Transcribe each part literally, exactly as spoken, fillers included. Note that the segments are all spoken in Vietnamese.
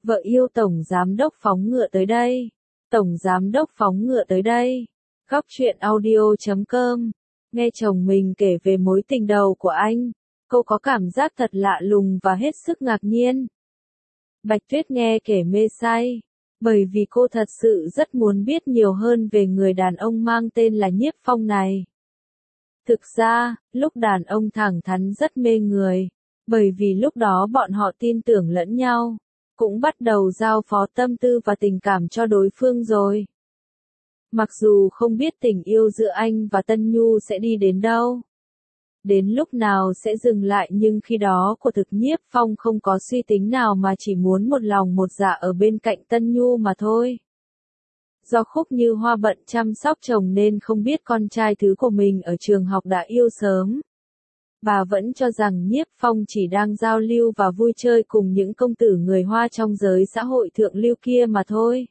Vợ yêu tổng giám đốc phóng ngựa tới đây. Tổng giám đốc phóng ngựa tới đây. Góc truyện audio chấm com. Nghe chồng mình kể về mối tình đầu của anh, cô có cảm giác thật lạ lùng và hết sức ngạc nhiên. Bạch Tuyết nghe kể mê say, bởi vì cô thật sự rất muốn biết nhiều hơn về người đàn ông mang tên là Nhiếp Phong này. Thực ra, lúc đàn ông thẳng thắn rất mê người, bởi vì lúc đó bọn họ tin tưởng lẫn nhau, cũng bắt đầu giao phó tâm tư và tình cảm cho đối phương rồi. Mặc dù không biết tình yêu giữa anh và Tân Nhu sẽ đi đến đâu, đến lúc nào sẽ dừng lại, nhưng khi đó của thực Nhiếp Phong không có suy tính nào mà chỉ muốn một lòng một dạ ở bên cạnh Tân Nhu mà thôi. Do Khúc Như Hoa bận chăm sóc chồng nên không biết con trai thứ của mình ở trường học đã yêu sớm. Bà vẫn cho rằng Nhiếp Phong chỉ đang giao lưu và vui chơi cùng những công tử người Hoa trong giới xã hội thượng lưu kia mà thôi.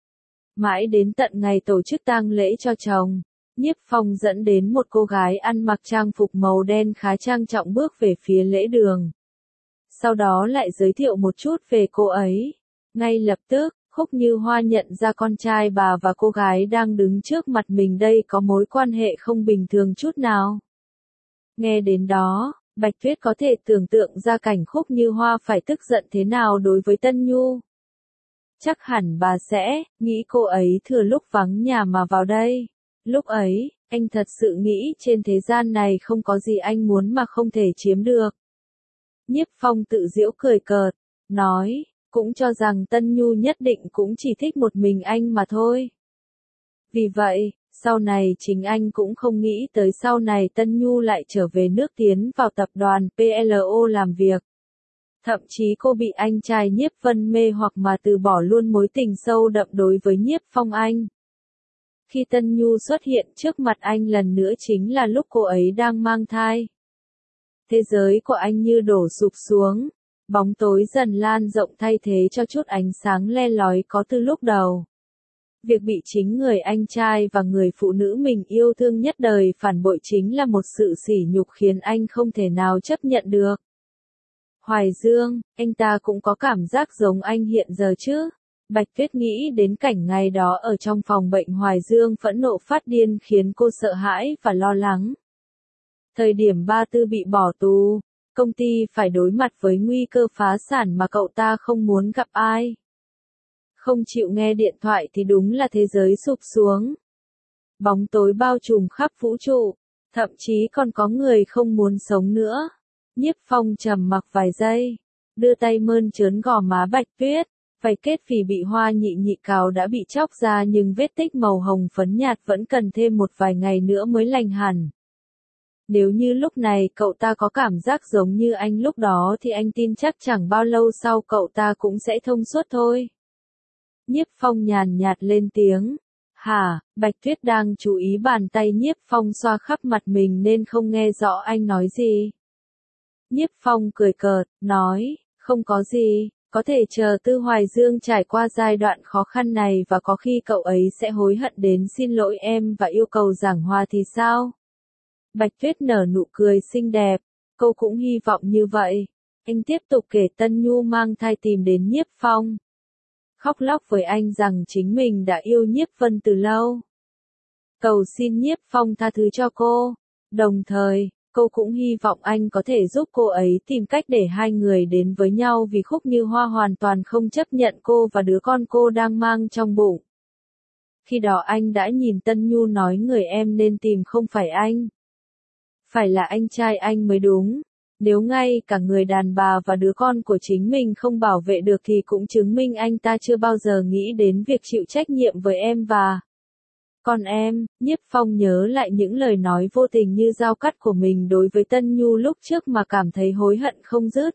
Mãi đến tận ngày tổ chức tang lễ cho chồng, Nhiếp Phong dẫn đến một cô gái ăn mặc trang phục màu đen khá trang trọng bước về phía lễ đường. Sau đó lại giới thiệu một chút về cô ấy. Ngay lập tức, Khúc Như Hoa nhận ra con trai bà và cô gái đang đứng trước mặt mình đây có mối quan hệ không bình thường chút nào. Nghe đến đó, Bạch Tuyết có thể tưởng tượng ra cảnh Khúc Như Hoa phải tức giận thế nào đối với Tân Nhu. Chắc hẳn bà sẽ nghĩ cô ấy thừa lúc vắng nhà mà vào đây. Lúc ấy, anh thật sự nghĩ trên thế gian này không có gì anh muốn mà không thể chiếm được. Nhiếp Phong tự giễu cười cợt, nói, cũng cho rằng Tân Nhu nhất định cũng chỉ thích một mình anh mà thôi. Vì vậy, sau này chính anh cũng không nghĩ tới sau này Tân Nhu lại trở về nước tiến vào tập đoàn pê lờ o làm việc. Thậm chí cô bị anh trai Nhiếp Vân mê hoặc mà từ bỏ luôn mối tình sâu đậm đối với Nhiếp Phong anh. Khi Tân Nhu xuất hiện trước mặt anh lần nữa chính là lúc cô ấy đang mang thai. Thế giới của anh như đổ sụp xuống, bóng tối dần lan rộng thay thế cho chút ánh sáng le lói có từ lúc đầu. Việc bị chính người anh trai và người phụ nữ mình yêu thương nhất đời phản bội chính là một sự sỉ nhục khiến anh không thể nào chấp nhận được. Hoài Dương, anh ta cũng có cảm giác giống anh hiện giờ chứ? Bạch Tuyết nghĩ đến cảnh ngày đó ở trong phòng bệnh Hoài Dương phẫn nộ phát điên khiến cô sợ hãi và lo lắng. Thời điểm Ba Tư bị bỏ tù, công ty phải đối mặt với nguy cơ phá sản mà cậu ta không muốn gặp ai. Không chịu nghe điện thoại thì đúng là thế giới sụp xuống. Bóng tối bao trùm khắp vũ trụ, thậm chí còn có người không muốn sống nữa. Nhiếp Phong trầm mặc vài giây, đưa tay mơn trớn gò má Bạch Tuyết, vảy kết phì bị Hoa Nhị Nhị cào đã bị chóc ra nhưng vết tích màu hồng phấn nhạt vẫn cần thêm một vài ngày nữa mới lành hẳn. Nếu như lúc này cậu ta có cảm giác giống như anh lúc đó thì anh tin chắc chẳng bao lâu sau cậu ta cũng sẽ thông suốt thôi. Nhiếp Phong nhàn nhạt lên tiếng. Hả, Bạch Tuyết đang chú ý bàn tay Nhiếp Phong xoa khắp mặt mình nên không nghe rõ anh nói gì. Nhiếp Phong cười cợt, nói, không có gì, có thể chờ Tư Hoài Dương trải qua giai đoạn khó khăn này và có khi cậu ấy sẽ hối hận đến xin lỗi em và yêu cầu giảng hòa thì sao? Bạch Tuyết nở nụ cười xinh đẹp, cô cũng hy vọng như vậy. Anh tiếp tục kể Tân Nhu mang thai tìm đến Nhiếp Phong. Khóc lóc với anh rằng chính mình đã yêu Nhiếp Vân từ lâu. Cầu xin Nhiếp Phong tha thứ cho cô. Đồng thời, cô cũng hy vọng anh có thể giúp cô ấy tìm cách để hai người đến với nhau vì Khúc Như Hoa hoàn toàn không chấp nhận cô và đứa con cô đang mang trong bụng. Khi đó anh đã nhìn Tân Nhu nói người em nên tìm không phải anh. Phải là anh trai anh mới đúng. Nếu ngay cả người đàn bà và đứa con của chính mình không bảo vệ được thì cũng chứng minh anh ta chưa bao giờ nghĩ đến việc chịu trách nhiệm với em và còn em. Nhiếp Phong nhớ lại những lời nói vô tình như dao cắt của mình đối với Tân Nhu lúc trước mà cảm thấy hối hận không dứt.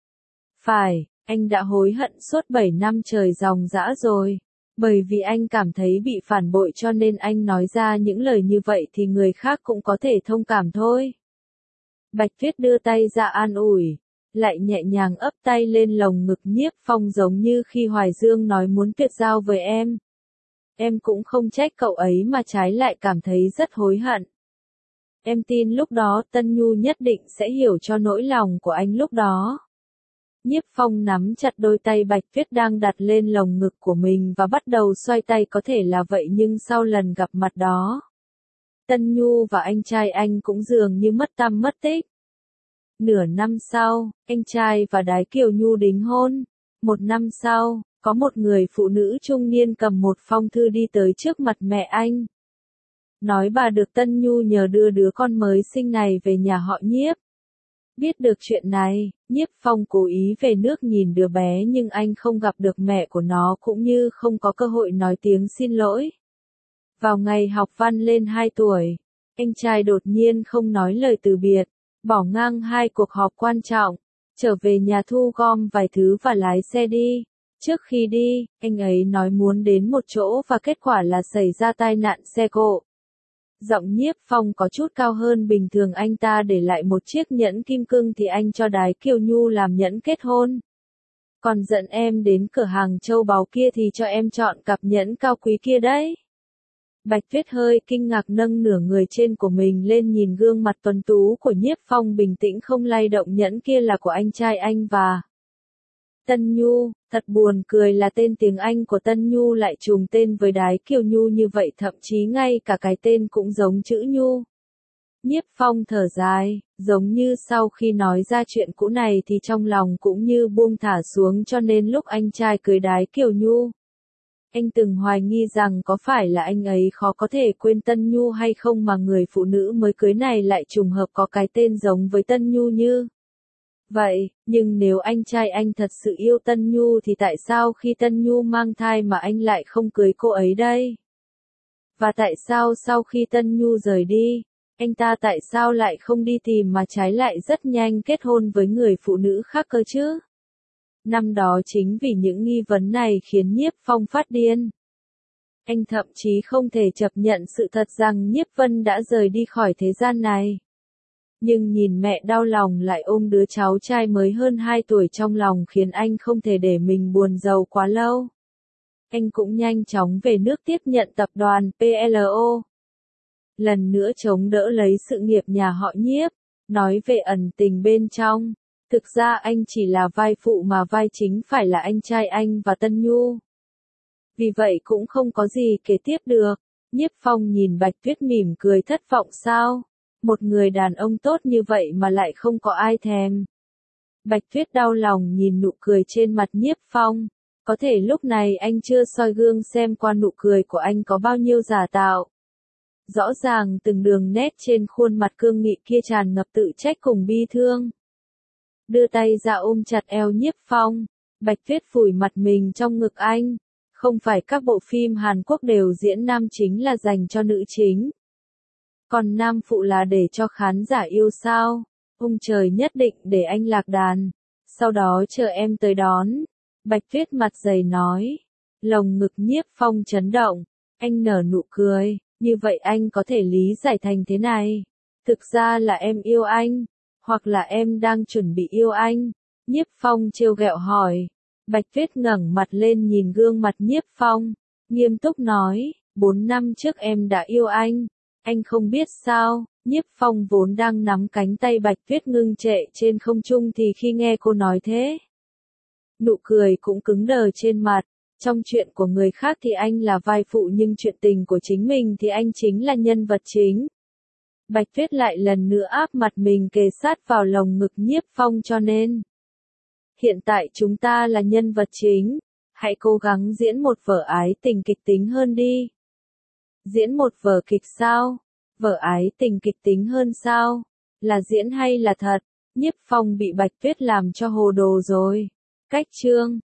Phải, anh đã hối hận suốt bảy năm trời ròng rã rồi. Bởi vì anh cảm thấy bị phản bội cho nên anh nói ra những lời như vậy thì người khác cũng có thể thông cảm thôi. Bạch Tuyết đưa tay ra an ủi, lại nhẹ nhàng ấp tay lên lồng ngực Nhiếp Phong giống như khi Hoài Dương nói muốn tuyệt giao với em. Em cũng không trách cậu ấy mà trái lại cảm thấy rất hối hận. Em tin lúc đó Tân Nhu nhất định sẽ hiểu cho nỗi lòng của anh lúc đó. Nhiếp Phong nắm chặt đôi tay Bạch Tuyết đang đặt lên lồng ngực của mình và bắt đầu xoay tay, có thể là vậy nhưng sau lần gặp mặt đó, Tân Nhu và anh trai anh cũng dường như mất tăm mất tích. Nửa năm sau, anh trai và Đái Kiều Nhu đính hôn. Một năm sau, có một người phụ nữ trung niên cầm một phong thư đi tới trước mặt mẹ anh. Nói bà được Tân Nhu nhờ đưa đứa con mới sinh này về nhà họ Nhiếp. Biết được chuyện này, Nhiếp Phong cố ý về nước nhìn đứa bé nhưng anh không gặp được mẹ của nó cũng như không có cơ hội nói tiếng xin lỗi. Vào ngày học văn lên hai tuổi, anh trai đột nhiên không nói lời từ biệt, bỏ ngang hai cuộc họp quan trọng, trở về nhà thu gom vài thứ và lái xe đi. Trước khi đi, anh ấy nói muốn đến một chỗ và kết quả là xảy ra tai nạn xe cộ. Giọng Nhiếp Phong có chút cao hơn bình thường, anh ta để lại một chiếc nhẫn kim cương thì anh cho Đái Kiều Nhu làm nhẫn kết hôn. Còn dẫn em đến cửa hàng châu báu kia thì cho em chọn cặp nhẫn cao quý kia đấy. Bạch Tuyết hơi kinh ngạc nâng nửa người trên của mình lên nhìn gương mặt tuấn tú của Nhiếp Phong bình tĩnh không lay động, nhẫn kia là của anh trai anh và Tân Nhu. Thật buồn cười là tên tiếng Anh của Tân Nhu lại trùng tên với Đái Kiều Nhu như vậy, thậm chí ngay cả cái tên cũng giống chữ Nhu. Nhiếp Phong thở dài, giống như sau khi nói ra chuyện cũ này thì trong lòng cũng như buông thả xuống, cho nên lúc anh trai cưới Đái Kiều Nhu, anh từng hoài nghi rằng có phải là anh ấy khó có thể quên Tân Nhu hay không mà người phụ nữ mới cưới này lại trùng hợp có cái tên giống với Tân Nhu như vậy. Nhưng nếu anh trai anh thật sự yêu Tân Nhu thì tại sao khi Tân Nhu mang thai mà anh lại không cưới cô ấy đây? Và tại sao sau khi Tân Nhu rời đi, anh ta tại sao lại không đi tìm mà trái lại rất nhanh kết hôn với người phụ nữ khác cơ chứ? Năm đó chính vì những nghi vấn này khiến Nhiếp Phong phát điên. Anh thậm chí không thể chấp nhận sự thật rằng Nhiếp Vân đã rời đi khỏi thế gian này. Nhưng nhìn mẹ đau lòng lại ôm đứa cháu trai mới hơn hai tuổi trong lòng khiến anh không thể để mình buồn rầu quá lâu. Anh cũng nhanh chóng về nước tiếp nhận tập đoàn pê lờ o. Lần nữa chống đỡ lấy sự nghiệp nhà họ Nhiếp. Nói về ẩn tình bên trong, thực ra anh chỉ là vai phụ mà vai chính phải là anh trai anh và Tân Nhu. Vì vậy cũng không có gì kể tiếp được. Nhiếp Phong nhìn Bạch Tuyết mỉm cười, thất vọng sao? Một người đàn ông tốt như vậy mà lại không có ai thèm. Bạch Tuyết đau lòng nhìn nụ cười trên mặt Nhiếp Phong. Có thể lúc này anh chưa soi gương xem qua nụ cười của anh có bao nhiêu giả tạo. Rõ ràng từng đường nét trên khuôn mặt cương nghị kia tràn ngập tự trách cùng bi thương. Đưa tay ra ôm chặt eo Nhiếp Phong. Bạch Tuyết phủi mặt mình trong ngực anh. Không phải các bộ phim Hàn Quốc đều diễn nam chính là dành cho nữ chính, còn nam phụ là để cho khán giả yêu sao? Ông trời nhất định để anh lạc đàn, sau đó chờ em tới đón. Bạch Tuyết mặt dày nói. Lồng ngực Nhiếp Phong chấn động. Anh nở nụ cười. Như vậy anh có thể lý giải thành thế này. Thực ra là em yêu anh. Hoặc là em đang chuẩn bị yêu anh. Nhiếp Phong trêu ghẹo hỏi. Bạch Tuyết ngẩng mặt lên nhìn gương mặt Nhiếp Phong. Nghiêm túc nói. Bốn năm trước em đã yêu anh. Anh không biết sao? Nhiếp Phong vốn đang nắm cánh tay Bạch Tuyết ngưng trệ trên không trung thì khi nghe cô nói thế, nụ cười cũng cứng đờ trên mặt. Trong chuyện của người khác thì anh là vai phụ nhưng chuyện tình của chính mình thì anh chính là nhân vật chính. Bạch Tuyết lại lần nữa áp mặt mình kề sát vào lồng ngực Nhiếp Phong, cho nên hiện tại chúng ta là nhân vật chính. Hãy cố gắng diễn một vở ái tình kịch tính hơn đi. Diễn một vở kịch sao? Vở ái tình kịch tính hơn sao? Là diễn hay là thật? Nhiếp Phong bị Bạch Tuyết làm cho hồ đồ rồi. Cách chương